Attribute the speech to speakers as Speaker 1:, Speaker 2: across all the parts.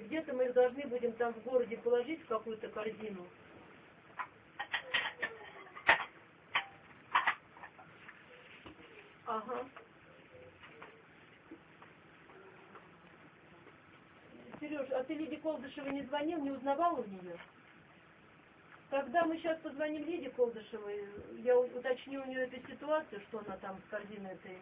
Speaker 1: где-то мы их должны будем там в городе положить в какую-то корзину. Ага. Сереж, а ты Лиде Колдышевой не звонил, не узнавал у нее? Когда мы сейчас позвоним Лиде Колдышевой, я уточню у нее эту ситуацию, что она там с корзиной этой.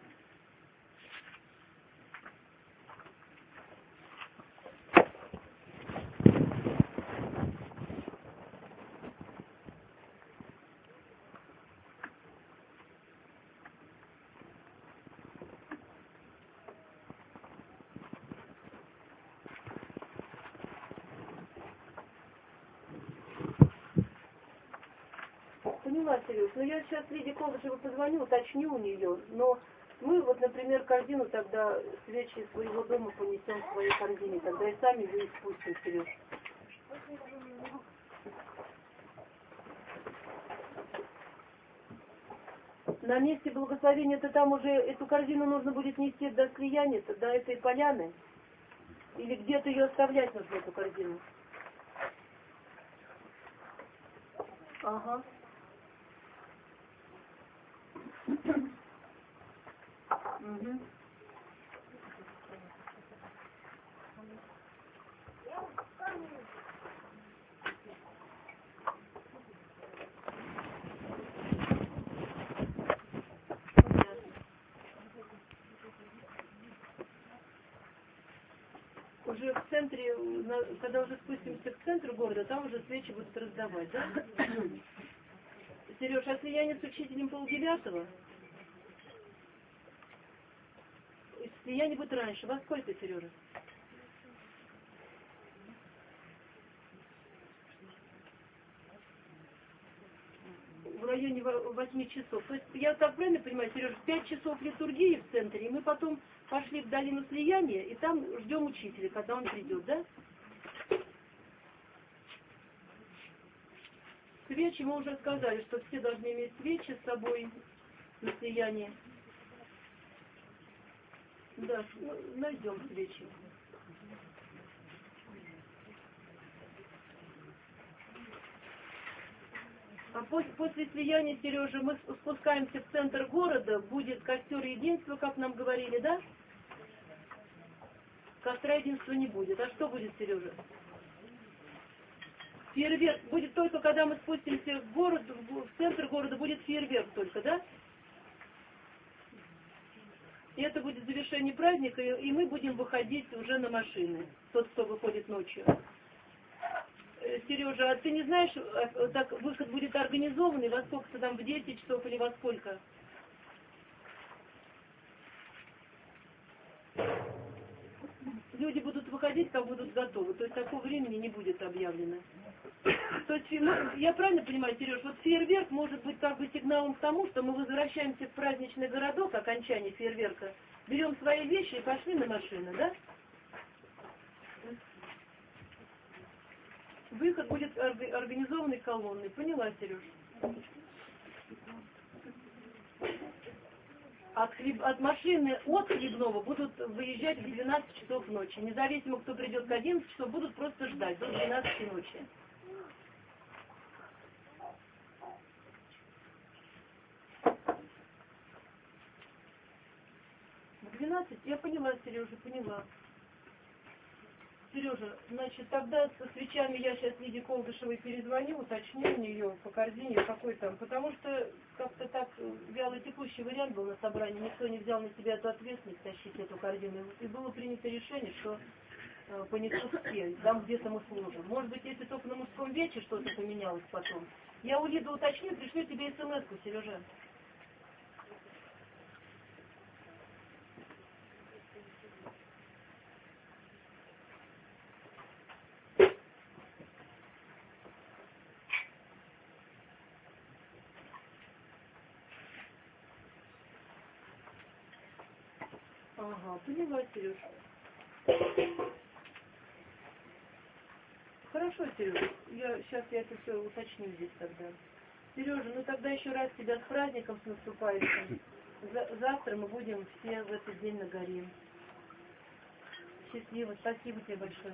Speaker 1: Поняла, Сереж. Но я сейчас Лиде Колдышевой позвоню, уточню у нее. Но мы вот, например, корзину тогда свечи из своего дома понесем в своей корзине. Тогда и сами ее спустим, Сереж. На месте благословения-то там уже эту корзину нужно будет нести до слияния, до этой поляны. Или где-то ее оставлять нужно, эту корзину. Ага. Угу. Уже в центре, когда уже спустимся к центру города, там уже свечи будут раздавать, да? Сереж, а слияние с учителем 8:30? Слияние будет раньше. Во сколько, Сережа? В районе 8 часов. То есть, я так правильно понимаю, Сережа, в 5 часов литургии в центре, и мы потом пошли в долину слияния, и там ждем учителя, когда он придет, да? Свечи мы уже сказали, что все должны иметь свечи с собой на слияние. Да, найдем свечи. А после слияния, Сережа, мы спускаемся в центр города, будет костер единства, как нам говорили, да? Костра единства не будет. А что будет, Сережа? Фейерверк будет только, когда мы спустимся в город, в центр города, будет фейерверк только, да? И это будет завершение праздника, и мы будем выходить уже на машины, тот, кто выходит ночью. Сережа, а ты не знаешь, так выход будет организованный, во сколько-то там, в 10 часов или во сколько? Люди будут выходить, как будут готовы, то есть такого времени не будет объявлено. То есть, я правильно понимаю, Сереж, вот фейерверк может быть как бы сигналом к тому, что мы возвращаемся в праздничный городок, окончание фейерверка, берем свои вещи и пошли на машины, да? Выход будет организованной колонной. Поняла, Сереж? От машины от Хлебного будут выезжать в 12 часов ночи. Независимо, кто придет к 11 часов, будут просто ждать до 12 ночи. В 12? Я поняла, Сережа, поняла. Сережа, значит, тогда со свечами я сейчас Лиде Колдышевой перезвоню, уточню у нее по корзине, какой там. Потому что как-то так вялый текущий вариант был на собрании, никто не взял на себя эту ответственность тащить эту корзину. И было принято решение, что понесут все, там где-то мы служим. Может быть, если только на мужском вече что-то поменялось потом. Я у Лиды уточню, пришлю тебе смс-ку, Сережа. Ага, поняла, Сереж. Хорошо, Сережа. Сейчас я это все уточню здесь тогда. Сережа, ну тогда еще раз тебя с праздником, с наступающим. Завтра мы будем все в этот день на горе. Счастливо. Спасибо тебе большое.